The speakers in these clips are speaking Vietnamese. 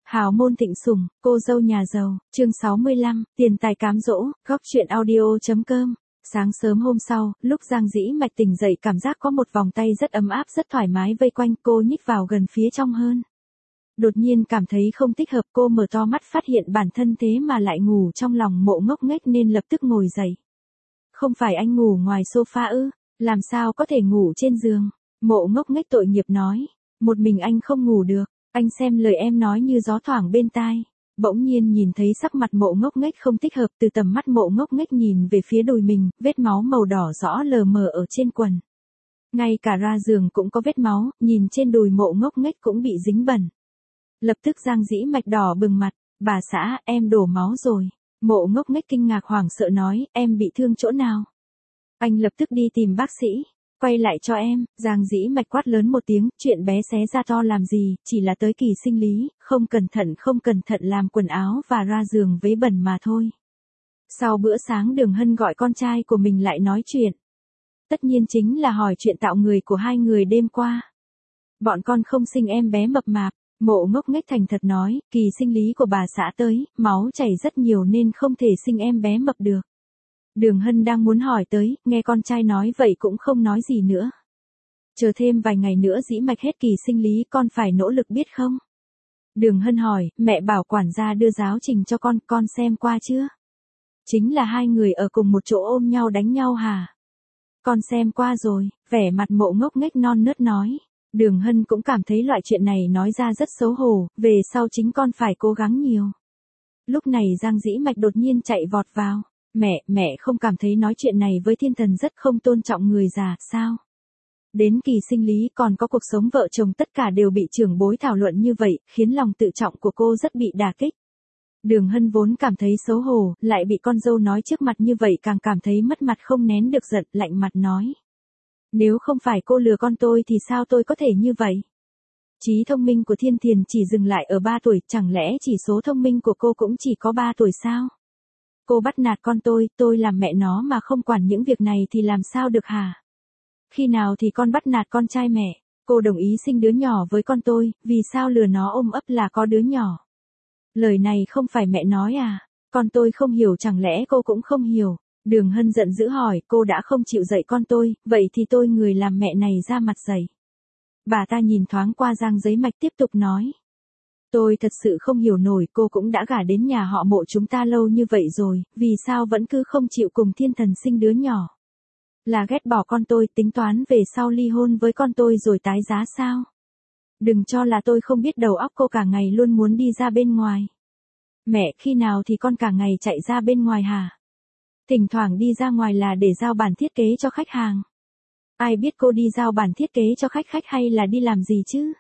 Hào môn thịnh sủng, cô dâu nhà giàu, chương 65, tiền tài cám dỗ, góc chuyện audio.com. Sáng sớm hôm sau, lúc Giang Dĩ Mạch tỉnh dậy cảm giác có một vòng tay rất ấm áp rất thoải mái vây quanh cô, nhích vào gần phía trong hơn. Đột nhiên cảm thấy không thích hợp, cô mở to mắt phát hiện bản thân thế mà lại ngủ trong lòng Mộ Ngốc Nghếch nên lập tức ngồi dậy. Không phải anh ngủ ngoài sofa ư, làm sao có thể ngủ trên giường? Mộ Ngốc Nghếch tội nghiệp nói, một mình anh không ngủ được. Anh xem lời em nói như gió thoảng bên tai. Bỗng nhiên nhìn thấy sắc mặt Mộ Ngốc Nghếch không thích hợp, từ tầm mắt Mộ Ngốc Nghếch nhìn về phía đùi mình, vết máu màu đỏ rõ lờ mờ ở trên quần. Ngay cả ra giường cũng có vết máu, nhìn trên đùi Mộ Ngốc Nghếch cũng bị dính bẩn. Lập tức Giang Dĩ Mạch đỏ bừng mặt, bà xã, em đổ máu rồi. Mộ Ngốc Nghếch kinh ngạc hoảng sợ nói, em bị thương chỗ nào? Anh lập tức đi tìm bác sĩ. Quay lại cho em, Giang Dĩ Mạch quát lớn một tiếng, chuyện bé xé ra to làm gì, chỉ là tới kỳ sinh lý, không cẩn thận làm quần áo và ra giường vấy bẩn mà thôi. Sau bữa sáng Đường Hân gọi con trai của mình lại nói chuyện. Tất nhiên chính là hỏi chuyện tạo người của hai người đêm qua. Bọn con không sinh em bé mập mạp, Mộ Ngốc Nghếch thành thật nói, kỳ sinh lý của bà xã tới, máu chảy rất nhiều nên không thể sinh em bé mập được. Đường Hân đang muốn hỏi tới, nghe con trai nói vậy cũng không nói gì nữa. Chờ thêm vài ngày nữa Dĩ Mạch hết kỳ sinh lý, con phải nỗ lực biết không? Đường Hân hỏi, mẹ bảo quản gia đưa giáo trình cho con xem qua chưa? Chính là hai người ở cùng một chỗ ôm nhau đánh nhau hả? Con xem qua rồi, vẻ mặt Mộ Ngốc Nghếch non nớt nói. Đường Hân cũng cảm thấy loại chuyện này nói ra rất xấu hổ, về sau chính con phải cố gắng nhiều. Lúc này Giang Dĩ Mạch đột nhiên chạy vọt vào. Mẹ không cảm thấy nói chuyện này với thiên thần rất không tôn trọng người già, sao? Đến kỳ sinh lý còn có cuộc sống vợ chồng tất cả đều bị trưởng bối thảo luận như vậy, khiến lòng tự trọng của cô rất bị đả kích. Đường Hân vốn cảm thấy xấu hổ, lại bị con dâu nói trước mặt như vậy càng cảm thấy mất mặt không nén được giận, lạnh mặt nói. Nếu không phải cô lừa con tôi thì sao tôi có thể như vậy? Trí thông minh của Thiên Thiền chỉ dừng lại ở 3 tuổi, chẳng lẽ chỉ số thông minh của cô cũng chỉ có 3 tuổi sao? Cô bắt nạt con tôi làm mẹ nó mà không quản những việc này thì làm sao được hả? Khi nào thì con bắt nạt con trai mẹ? Cô đồng ý sinh đứa nhỏ với con tôi, vì sao lừa nó ôm ấp là có đứa nhỏ? Lời này không phải mẹ nói à? Con tôi không hiểu, chẳng lẽ cô cũng không hiểu? Đường Hân giận dữ hỏi, cô đã không chịu dạy con tôi, vậy thì tôi người làm mẹ này ra mặt dạy. Bà ta nhìn thoáng qua Giang Dĩ Mạch tiếp tục nói. Tôi thật sự không hiểu nổi, cô cũng đã gả đến nhà họ Mộ chúng ta lâu như vậy rồi, vì sao vẫn cứ không chịu cùng thiên thần sinh đứa nhỏ? Là ghét bỏ con tôi, tính toán về sau ly hôn với con tôi rồi tái giá sao? Đừng cho là tôi không biết đầu óc cô cả ngày luôn muốn đi ra bên ngoài. Mẹ, khi nào thì con cả ngày chạy ra bên ngoài hả? Thỉnh thoảng đi ra ngoài là để giao bản thiết kế cho khách hàng. Ai biết cô đi giao bản thiết kế cho khách hay là đi làm gì chứ?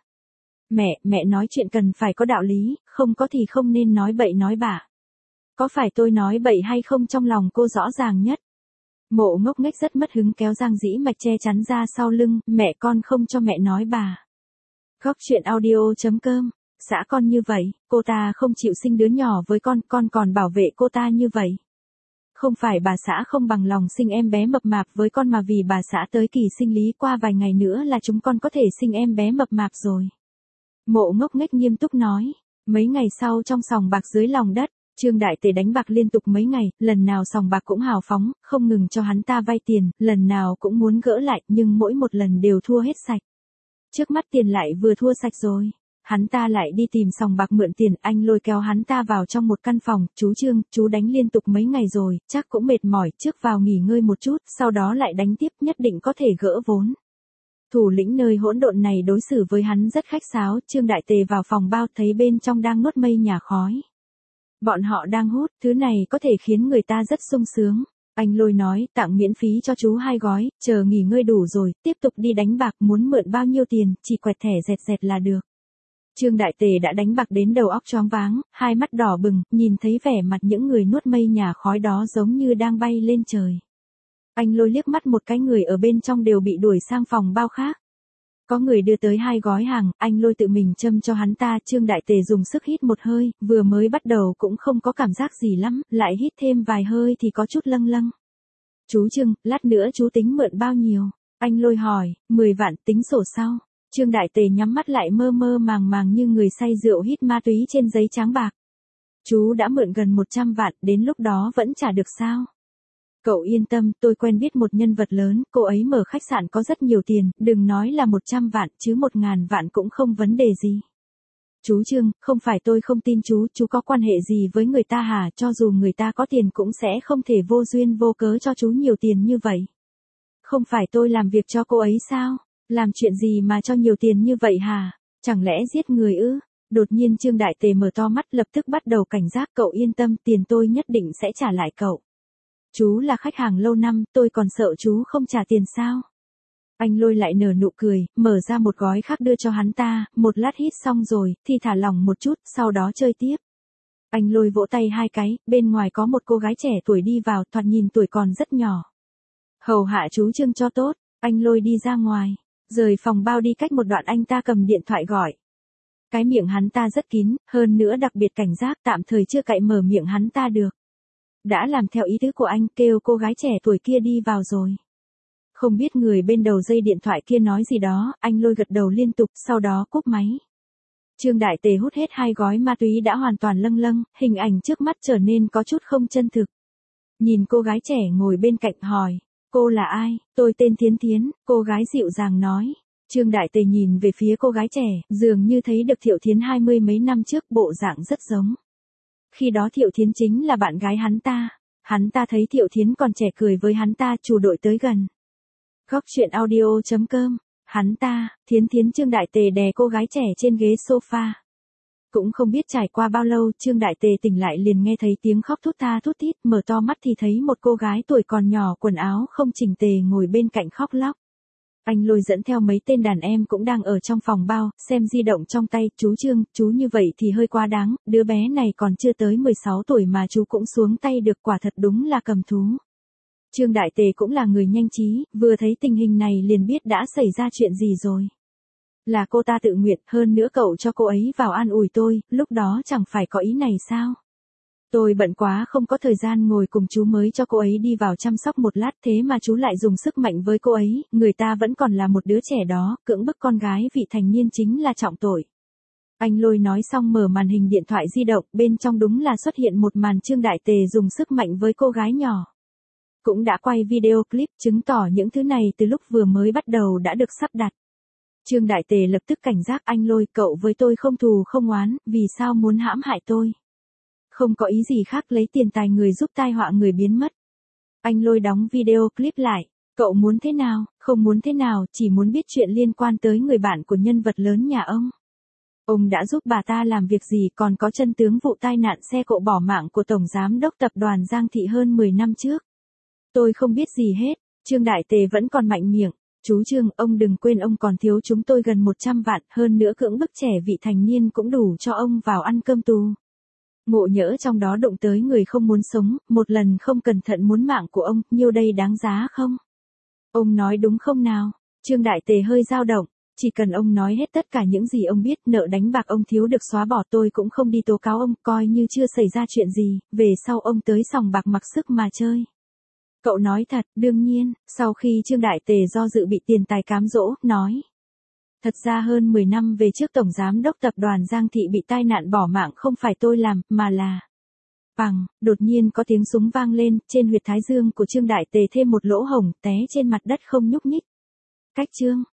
Mẹ nói chuyện cần phải có đạo lý, không có thì không nên nói bậy nói bạ. Có phải tôi nói bậy hay không trong lòng cô rõ ràng nhất. Mộ Ngốc Nghếch rất mất hứng kéo Giang Dĩ Mạch che chắn ra sau lưng, mẹ con không cho mẹ nói bà. Góc chuyện audio.com, xã con như vậy, cô ta không chịu sinh đứa nhỏ với con còn bảo vệ cô ta như vậy. Không phải bà xã không bằng lòng sinh em bé mập mạp với con mà vì bà xã tới kỳ sinh lý qua vài ngày nữa là chúng con có thể sinh em bé mập mạp rồi. Mộ Ngốc Nghếch nghiêm túc nói, mấy ngày sau trong sòng bạc dưới lòng đất, Trương Đại Tề đánh bạc liên tục mấy ngày, lần nào sòng bạc cũng hào phóng, không ngừng cho hắn ta vay tiền, lần nào cũng muốn gỡ lại nhưng mỗi một lần đều thua hết sạch. Trước mắt tiền lại vừa thua sạch rồi, hắn ta lại đi tìm sòng bạc mượn tiền, anh lôi kéo hắn ta vào trong một căn phòng, chú Trương, chú đánh liên tục mấy ngày rồi, chắc cũng mệt mỏi, trước vào nghỉ ngơi một chút, sau đó lại đánh tiếp, nhất định có thể gỡ vốn. Thủ lĩnh nơi hỗn độn này đối xử với hắn rất khách sáo, Trương Đại Tề vào phòng bao thấy bên trong đang nuốt mây nhà khói. Bọn họ đang hút, thứ này có thể khiến người ta rất sung sướng. Anh lôi nói, tặng miễn phí cho chú 2 gói, chờ nghỉ ngơi đủ rồi, tiếp tục đi đánh bạc, muốn mượn bao nhiêu tiền, chỉ quẹt thẻ dẹt là được. Trương Đại Tề đã đánh bạc đến đầu óc choáng váng, hai mắt đỏ bừng, nhìn thấy vẻ mặt những người nuốt mây nhà khói đó giống như đang bay lên trời. Anh lôi liếc mắt một cái, người ở bên trong đều bị đuổi sang phòng bao khác. Có người đưa tới 2 gói hàng, anh lôi tự mình châm cho hắn ta, Trương Đại Tề dùng sức hít một hơi, vừa mới bắt đầu cũng không có cảm giác gì lắm, lại hít thêm vài hơi thì có chút lâng lâng. Chú Trương, lát nữa chú tính mượn bao nhiêu? Anh lôi hỏi, 10 vạn, tính sổ sau. Trương Đại Tề nhắm mắt lại mơ mơ màng màng như người say rượu hít ma túy trên giấy trắng bạc. Chú đã mượn gần 100 vạn, đến lúc đó vẫn trả được sao? Cậu yên tâm, tôi quen biết một nhân vật lớn, cô ấy mở khách sạn có rất nhiều tiền, đừng nói là 100 vạn, chứ 1.000 vạn cũng không vấn đề gì. Chú Trương, không phải tôi không tin chú có quan hệ gì với người ta hả? Cho dù người ta có tiền cũng sẽ không thể vô duyên vô cớ cho chú nhiều tiền như vậy. Không phải tôi làm việc cho cô ấy sao? Làm chuyện gì mà cho nhiều tiền như vậy hả? Chẳng lẽ giết người ư? Đột nhiên Trương Đại Tề mở to mắt lập tức bắt đầu cảnh giác. Cậu yên tâm, tiền tôi nhất định sẽ trả lại cậu. Chú là khách hàng lâu năm, tôi còn sợ chú không trả tiền sao? Anh Lôi lại nở nụ cười, mở ra một gói khác đưa cho hắn ta, một lát hít xong rồi, thì thả lỏng một chút, sau đó chơi tiếp. Anh Lôi vỗ tay hai cái, bên ngoài có một cô gái trẻ tuổi đi vào, thoạt nhìn tuổi còn rất nhỏ. Hầu hạ chú Trương cho tốt, anh Lôi đi ra ngoài, rời phòng bao đi cách một đoạn anh ta cầm điện thoại gọi. Cái miệng hắn ta rất kín, hơn nữa đặc biệt cảnh giác, tạm thời chưa cậy mở miệng hắn ta được. Đã làm theo ý tứ của anh, kêu cô gái trẻ tuổi kia đi vào rồi. Không biết người bên đầu dây điện thoại kia nói gì đó, anh Lôi gật đầu liên tục, sau đó cúp máy. Trương Đại Tề hút hết 2 gói ma túy đã hoàn toàn lâng lâng, hình ảnh trước mắt trở nên có chút không chân thực. Nhìn cô gái trẻ ngồi bên cạnh hỏi, cô là ai? Tôi tên Thiến Thiến, cô gái dịu dàng nói. Trương Đại Tề nhìn về phía cô gái trẻ, dường như thấy được Thiệu Thiến 20 mấy năm trước, bộ dạng rất giống. Khi đó Thiệu Thiến chính là bạn gái hắn ta thấy Thiệu Thiến còn trẻ cười với hắn ta, chủ đội tới gần. Góc truyện audio.com, Thiến Thiến. Trương Đại Tề đè cô gái trẻ trên ghế sofa. Cũng không biết trải qua bao lâu, Trương Đại Tề tỉnh lại liền nghe thấy tiếng khóc thút tha thút thít, mở to mắt thì thấy một cô gái tuổi còn nhỏ quần áo không chỉnh tề ngồi bên cạnh khóc lóc. Anh Lôi dẫn theo mấy tên đàn em cũng đang ở trong phòng bao, xem di động trong tay. Chú Trương, chú như vậy thì hơi quá đáng, đứa bé này còn chưa tới 16 tuổi mà chú cũng xuống tay được, quả thật đúng là cầm thú. Trương Đại Tề cũng là người nhanh trí, vừa thấy tình hình này liền biết đã xảy ra chuyện gì rồi. Là cô ta tự nguyện, hơn nữa cậu cho cô ấy vào an ủi tôi, lúc đó chẳng phải có ý này sao? Tôi bận quá không có thời gian ngồi cùng chú mới cho cô ấy đi vào chăm sóc một lát, thế mà chú lại dùng sức mạnh với cô ấy, người ta vẫn còn là một đứa trẻ đó, cưỡng bức con gái vị thành niên chính là trọng tội. Anh Lôi nói xong mở màn hình điện thoại di động, bên trong đúng là xuất hiện một màn Trương Đại Tề dùng sức mạnh với cô gái nhỏ. Cũng đã quay video clip, chứng tỏ những thứ này từ lúc vừa mới bắt đầu đã được sắp đặt. Trương Đại Tề lập tức cảnh giác. Anh Lôi, cậu với tôi không thù không oán, vì sao muốn hãm hại tôi? Không có ý gì khác, lấy tiền tài người giúp tai họa người biến mất. Anh Lôi đóng video clip lại. Cậu muốn thế nào? Không muốn thế nào, chỉ muốn biết chuyện liên quan tới người bạn của nhân vật lớn nhà ông. Ông đã giúp bà ta làm việc gì, còn có chân tướng vụ tai nạn xe cộ bỏ mạng của Tổng Giám đốc Tập đoàn Giang Thị hơn 10 năm trước. Tôi không biết gì hết. Trương Đại Tề vẫn còn mạnh miệng. Chú Trương, ông đừng quên ông còn thiếu chúng tôi gần 100 vạn, hơn nữa cưỡng bức trẻ vị thành niên cũng đủ cho ông vào ăn cơm tù. Ngộ nhỡ trong đó đụng tới người không muốn sống, một lần không cẩn thận muốn mạng của ông, nhiêu đây đáng giá không? Ông nói đúng không nào? Trương Đại Tề hơi dao động. Chỉ cần ông nói hết tất cả những gì ông biết, nợ đánh bạc ông thiếu được xóa bỏ, tôi cũng không đi tố cáo ông, coi như chưa xảy ra chuyện gì, về sau ông tới sòng bạc mặc sức mà chơi. Cậu nói thật, đương nhiên. Sau khi Trương Đại Tề do dự bị tiền tài cám dỗ, nói. Thật ra hơn 10 năm về trước Tổng Giám đốc Tập đoàn Giang Thị bị tai nạn bỏ mạng không phải tôi làm, mà là... Bằng, đột nhiên có tiếng súng vang lên, trên huyệt thái dương của Trương Đại Tề thêm một lỗ hổng, té trên mặt đất không nhúc nhích. Cách Trương